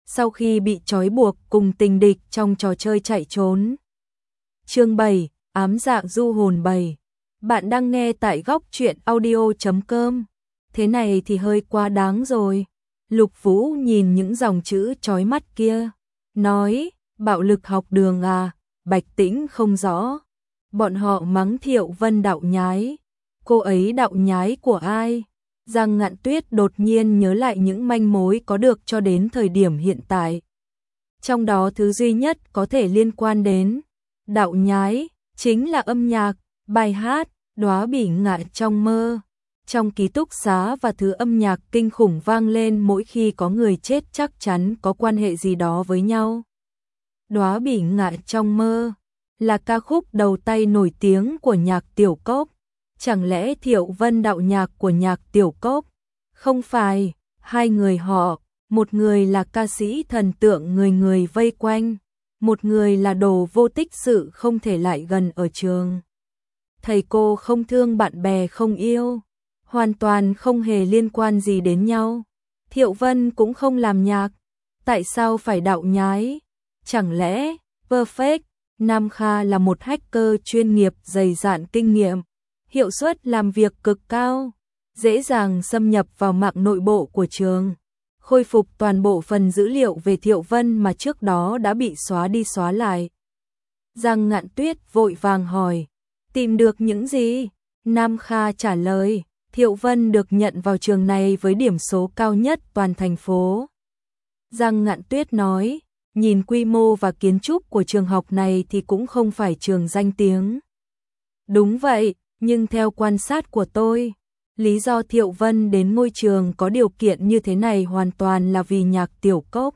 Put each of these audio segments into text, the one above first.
sau khi bị trói buộc cùng tình địch trong trò chơi chạy trốn. Chương 7, ám dạ du hồn 7. Bạn đang nghe tại góc truyện audio.com. Thế này thì hơi quá đáng rồi. Lục Vũ nhìn những dòng chữ chói mắt kia, nói, bạo lực học đường à, Bạch Tĩnh không rõ. Bọn họ mắng Thiệu Vân đạo nhái. Cô ấy đạo nhái của ai? Giang Ngạn Tuyết đột nhiên nhớ lại những manh mối có được cho đến thời điểm hiện tại. Trong đó thứ duy nhất có thể liên quan đến đạo nhái chính là âm nhạc, bài hát, đóa bỉ ngạn trong mơ. Trong ký túc xá và thứ âm nhạc kinh khủng vang lên mỗi khi có người chết chắc chắn có quan hệ gì đó với nhau. Đóa bỉ ngạn trong mơ là ca khúc đầu tay nổi tiếng của Nhạc Tiểu Cốc. Chẳng lẽ Thiệu Vân đạo nhạc của Nhạc Tiểu Cốc? Không phải, hai người họ, một người là ca sĩ thần tượng người người vây quanh, một người là đồ vô tích sự không thể lại gần ở trường. Thầy cô không thương bạn bè không yêu, hoàn toàn không hề liên quan gì đến nhau. Thiệu Vân cũng không làm nhạc, tại sao phải đạo nhái? Chẳng lẽ Perfect Nam Kha là một hacker chuyên nghiệp dày dạn kinh nghiệm, hiệu suất làm việc cực cao, dễ dàng xâm nhập vào mạng nội bộ của trường, khôi phục toàn bộ phần dữ liệu về Thiệu Vân mà trước đó đã bị xóa đi xóa lại. Giang Ngạn Tuyết vội vàng hỏi, tìm được những gì? Nam Kha trả lời, Thiệu Vân được nhận vào trường này với điểm số cao nhất toàn thành phố. Giang Ngạn Tuyết nói, nhìn quy mô và kiến trúc của trường học này thì cũng không phải trường danh tiếng. Đúng vậy, nhưng theo quan sát của tôi, lý do Thiệu Vân đến ngôi trường có điều kiện như thế này hoàn toàn là vì Nhạc Tiểu Cốc.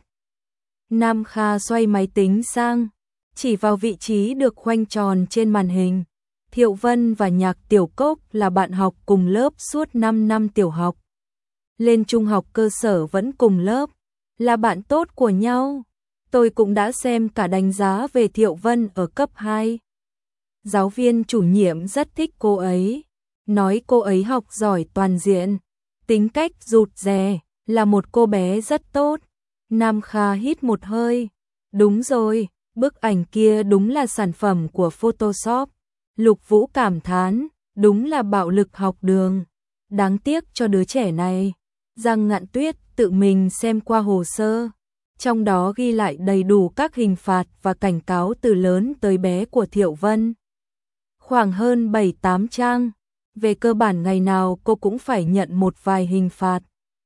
Nam Kha xoay máy tính sang, chỉ vào vị trí được khoanh tròn trên màn hình. Thiệu Vân và Nhạc Tiểu Cốc là bạn học cùng lớp suốt 5 năm tiểu học. Lên trung học cơ sở vẫn cùng lớp, là bạn tốt của nhau. Tôi cũng đã xem cả đánh giá về Thiệu Vân ở cấp 2. Giáo viên chủ nhiệm rất thích cô ấy, nói cô ấy học giỏi toàn diện, tính cách rụt rè, là một cô bé rất tốt. Nam Kha hít một hơi, đúng rồi, bức ảnh kia đúng là sản phẩm của Photoshop. Lục Vũ cảm thán, đúng là bạo lực học đường, đáng tiếc cho đứa trẻ này. Giang Ngạn Tuyết tự mình xem qua hồ sơ, trong đó ghi lại đầy đủ các hình phạt và cảnh cáo từ lớn tới bé của Thiệu Vân. Khoảng hơn 7-8 trang, về cơ bản ngày nào cô cũng phải nhận một vài hình phạt.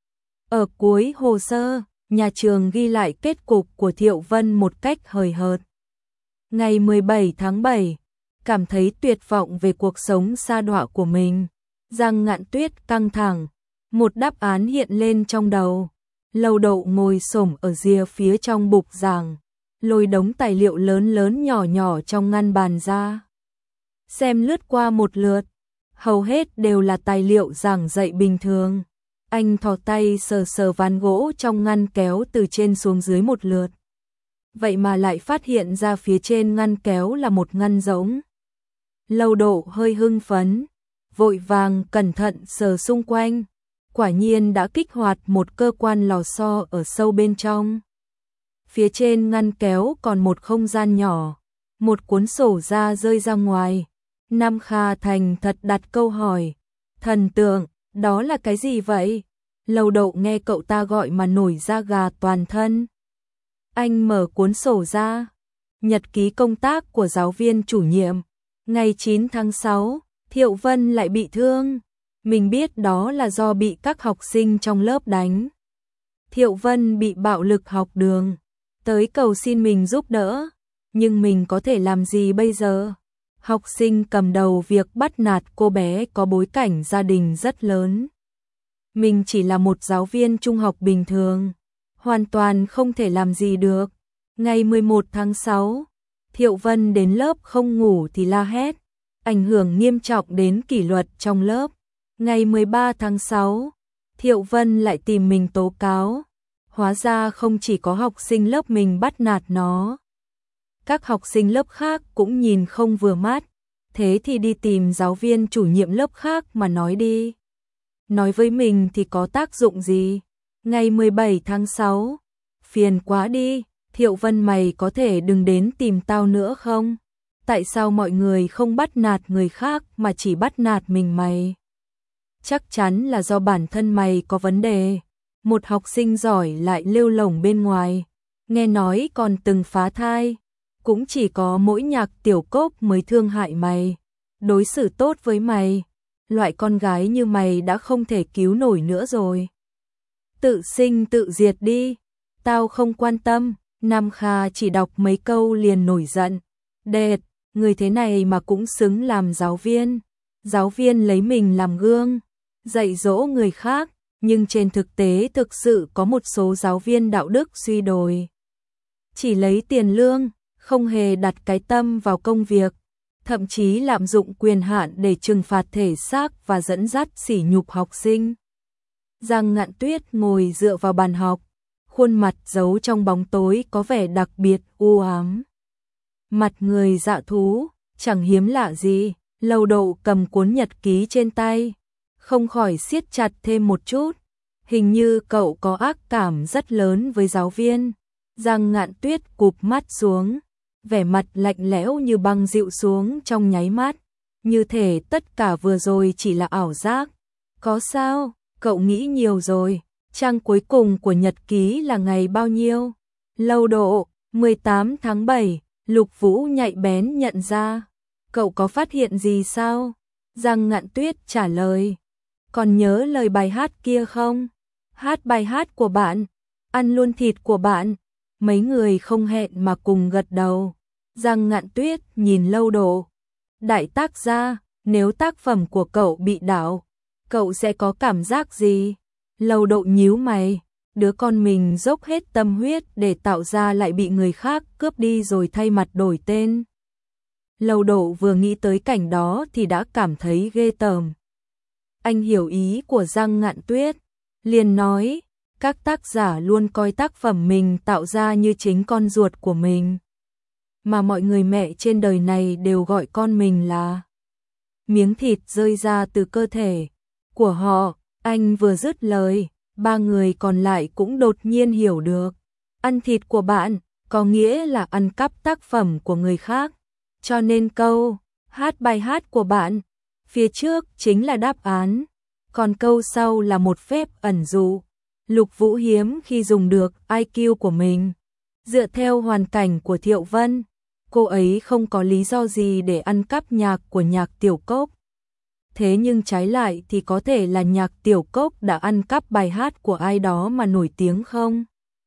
Ở cuối hồ sơ, nhà trường ghi lại kết cục của Thiệu Vân một cách hời hợt. Ngày 17 tháng 7, cảm thấy tuyệt vọng về cuộc sống sa đọa của mình. Giang Ngạn Tuyết căng thẳng, một đáp án hiện lên trong đầu. Lầu Đậu ngồi xổm ở rìa phía trong bục giảng, lôi đống tài liệu lớn lớn nhỏ nhỏ trong ngăn bàn ra. Xem lướt qua một lượt, hầu hết đều là tài liệu giảng dạy bình thường. Anh thò tay sờ sờ ván gỗ trong ngăn kéo từ trên xuống dưới một lượt. Vậy mà lại phát hiện ra phía trên ngăn kéo là một ngăn rỗng. Lầu Độ hơi hưng phấn, vội vàng cẩn thận sờ xung quanh. Quả nhiên đã kích hoạt một cơ quan lò xo ở sâu bên trong. Phía trên ngăn kéo còn một không gian nhỏ, một cuốn sổ ra rơi ra ngoài. Nam Kha thành thật đặt câu hỏi, thần tượng, đó là cái gì vậy? Lầu Đậu nghe cậu ta gọi mà nổi da gà toàn thân. Anh mở cuốn sổ ra, nhật ký công tác của giáo viên chủ nhiệm. Ngày 9 tháng 6, Thiệu Vân lại bị thương. Mình biết đó là do bị các học sinh trong lớp đánh. Thiệu Vân bị bạo lực học đường, tới cầu xin mình giúp đỡ. Nhưng mình có thể làm gì bây giờ? Học sinh cầm đầu việc bắt nạt cô bé có bối cảnh gia đình rất lớn. Mình chỉ là một giáo viên trung học bình thường, hoàn toàn không thể làm gì được. Ngày 11 tháng 6, Thiệu Vân đến lớp không ngủ thì la hét, ảnh hưởng nghiêm trọng đến kỷ luật trong lớp. Ngày 13 tháng 6, Thiệu Vân lại tìm mình tố cáo. Hóa ra không chỉ có học sinh lớp mình bắt nạt nó. Các học sinh lớp khác cũng nhìn không vừa mắt. Thế thì đi tìm giáo viên chủ nhiệm lớp khác mà nói đi. Nói với mình thì có tác dụng gì? Ngày 17 tháng 6, phiền quá đi, Thiệu Vân mày có thể đừng đến tìm tao nữa không? Tại sao mọi người không bắt nạt người khác mà chỉ bắt nạt mình mày? Chắc chắn là do bản thân mày có vấn đề. Một học sinh giỏi lại lêu lổng bên ngoài, nghe nói còn từng phá thai. Cũng chỉ có mỗi Nhạc Tiểu Cốc mới thương hại mày, đối xử tốt với mày. Loại con gái như mày đã không thể cứu nổi nữa rồi. Tự sinh tự diệt đi, tao không quan tâm. Nam Kha chỉ đọc mấy câu liền nổi giận. Đệt, người thế này mà cũng xứng làm giáo viên. Giáo viên lấy mình làm gương, dạy dỗ người khác, nhưng trên thực tế thực sự có một số giáo viên đạo đức suy đồi. Chỉ lấy tiền lương, không hề đặt cái tâm vào công việc, thậm chí lạm dụng quyền hạn để trừng phạt thể xác và dẫn dắt sỉ nhục học sinh. Giang Ngạn Tuyết ngồi dựa vào bàn học, khuôn mặt giấu trong bóng tối có vẻ đặc biệt u ám. Mặt người dạ thú, chẳng hiếm lạ gì, Lâu Độ cầm cuốn nhật ký trên tay, không khỏi siết chặt thêm một chút. Hình như cậu có ác cảm rất lớn với giáo viên. Giang Ngạn Tuyết cụp mắt xuống, vẻ mặt lạnh lẽo như băng dịu xuống trong nháy mắt, như thể tất cả vừa rồi chỉ là ảo giác. Có sao, cậu nghĩ nhiều rồi. Trang cuối cùng của nhật ký là ngày bao nhiêu? Lâu Độ, 18 tháng 7, Lục Vũ nhạy bén nhận ra. Cậu có phát hiện gì sao? Giang Ngạn Tuyết trả lời. Còn nhớ lời bài hát kia không? Hát bài hát của bạn, ăn luôn thịt của bạn. Mấy người không hẹn mà cùng gật đầu. Giang Ngạn Tuyết nhìn Lâu Độ. Đại tác gia, nếu tác phẩm của cậu bị đảo, cậu sẽ có cảm giác gì? Lâu Độ nhíu mày, đứa con mình dốc hết tâm huyết để tạo ra lại bị người khác cướp đi rồi thay mặt đổi tên. Lâu Độ vừa nghĩ tới cảnh đó thì đã cảm thấy ghê tởm. Anh hiểu ý của Giang Ngạn Tuyết, liền nói, các tác giả luôn coi tác phẩm mình tạo ra như chính con ruột của mình. Mà mọi người mẹ trên đời này đều gọi con mình là miếng thịt rơi ra từ cơ thể của họ. Anh vừa dứt lời, ba người còn lại cũng đột nhiên hiểu được. Ăn thịt của bạn, có nghĩa là ăn cắp tác phẩm của người khác. Cho nên câu, hát bài hát của bạn, phía trước chính là đáp án. Còn câu sau là một phép ẩn dụ. Lục Vũ hiếm khi dùng được IQ của mình. Dựa theo hoàn cảnh của Thiệu Vân, cô ấy không có lý do gì để ăn cắp nhạc của Nhạc Tiểu Cốc. Thế nhưng trái lại thì có thể là Nhạc Tiểu Cốc đã ăn cắp bài hát của ai đó mà nổi tiếng không?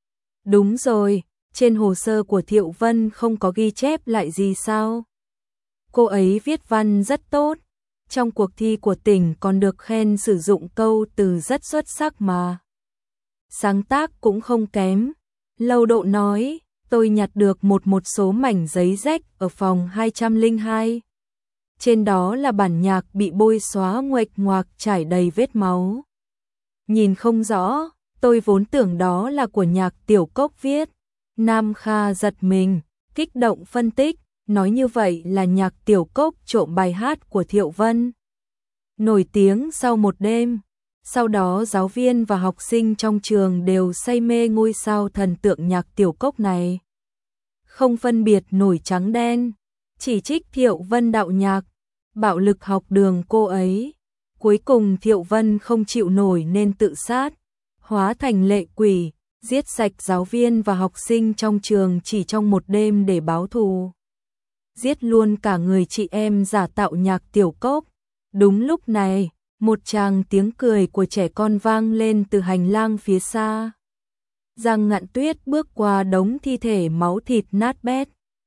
Đúng rồi, trên hồ sơ của Thiệu Vân không có ghi chép lại gì sao? Cô ấy viết văn rất tốt, trong cuộc thi của tỉnh còn được khen sử dụng câu từ rất xuất sắc mà. Sáng tác cũng không kém. Lâu Độ nói, tôi nhặt được một số mảnh giấy rách ở phòng 202. Trên đó là bản nhạc bị bôi xóa nguệch ngoạc trải đầy vết máu. Nhìn không rõ, tôi vốn tưởng đó là của Nhạc Tiểu Cốc viết. Nam Kha giật mình, kích động phân tích, nói như vậy là Nhạc Tiểu Cốc trộm bài hát của Thiệu Vân. Nổi tiếng sau một đêm, sau đó giáo viên và học sinh trong trường đều say mê ngôi sao thần tượng Nhạc Tiểu Cốc này. Không phân biệt nổi trắng đen, chỉ trích Thiệu Vân đạo nhạc, bạo lực học đường cô ấy. Cuối cùng Thiệu Vân không chịu nổi nên tự sát, hóa thành lệ quỷ, giết sạch giáo viên và học sinh trong trường chỉ trong một đêm để báo thù. Giết luôn cả người chị em giả tạo Nhạc Tiểu Cốc. Đúng lúc này, một tràng tiếng cười của trẻ con vang lên từ hành lang phía xa. Giang Ngạn Tuyết bước qua đống thi thể máu thịt nát bét,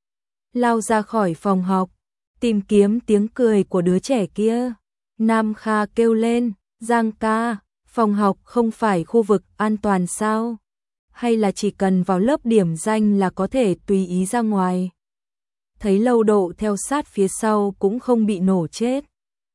lao ra khỏi phòng học, tìm kiếm tiếng cười của đứa trẻ kia. Nam Kha kêu lên, Giang ca, phòng học không phải khu vực an toàn sao? Hay là chỉ cần vào lớp điểm danh là có thể tùy ý ra ngoài? Thấy Lâu Độ theo sát phía sau cũng không bị nổ chết.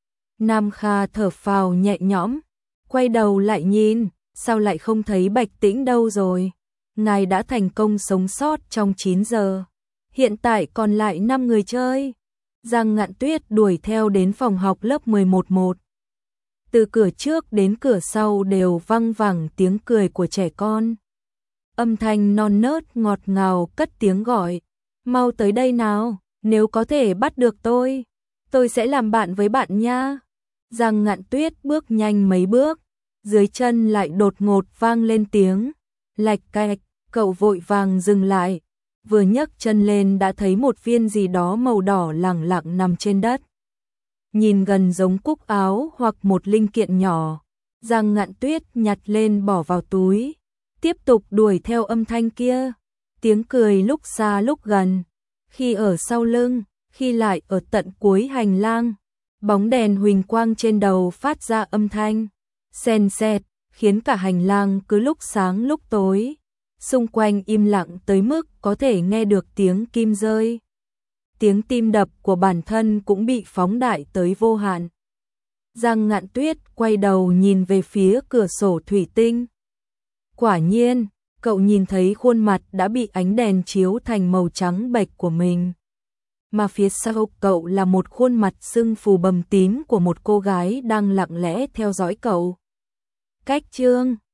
Nam Kha thở phào nhẹ nhõm, quay đầu lại nhìn, sao lại không thấy Bạch Tĩnh đâu rồi? Ngài đã thành công sống sót trong 9 giờ. Hiện tại còn lại 5 người chơi. Giang Ngạn Tuyết đuổi theo đến phòng học lớp 11-1. Từ cửa trước đến cửa sau đều văng vẳng tiếng cười của trẻ con. Âm thanh non nớt ngọt ngào cất tiếng gọi, mau tới đây nào, nếu có thể bắt được tôi sẽ làm bạn với bạn nha. Giang Ngạn Tuyết bước nhanh mấy bước, dưới chân lại đột ngột vang lên tiếng lạch cạch, cậu vội vàng dừng lại, vừa nhấc chân lên đã thấy một viên gì đó màu đỏ lẳng lặng nằm trên đất. Nhìn gần giống cúc áo hoặc một linh kiện nhỏ, Giang Ngạn Tuyết nhặt lên bỏ vào túi, tiếp tục đuổi theo âm thanh kia, tiếng cười lúc xa lúc gần, khi ở sau lưng, khi lại ở tận cuối hành lang. Bóng đèn huỳnh quang trên đầu phát ra âm thanh sèn sẹt, khiến cả hành lang cứ lúc sáng lúc tối. Xung quanh im lặng tới mức có thể nghe được tiếng kim rơi. Tiếng tim đập của bản thân cũng bị phóng đại tới vô hạn. Giang Ngạn Tuyết quay đầu nhìn về phía cửa sổ thủy tinh. Quả nhiên, cậu nhìn thấy khuôn mặt đã bị ánh đèn chiếu thành màu trắng bệch của mình. Mà phía sau cậu là một khuôn mặt sưng phù bầm tím của một cô gái đang lặng lẽ theo dõi cậu. Cách chương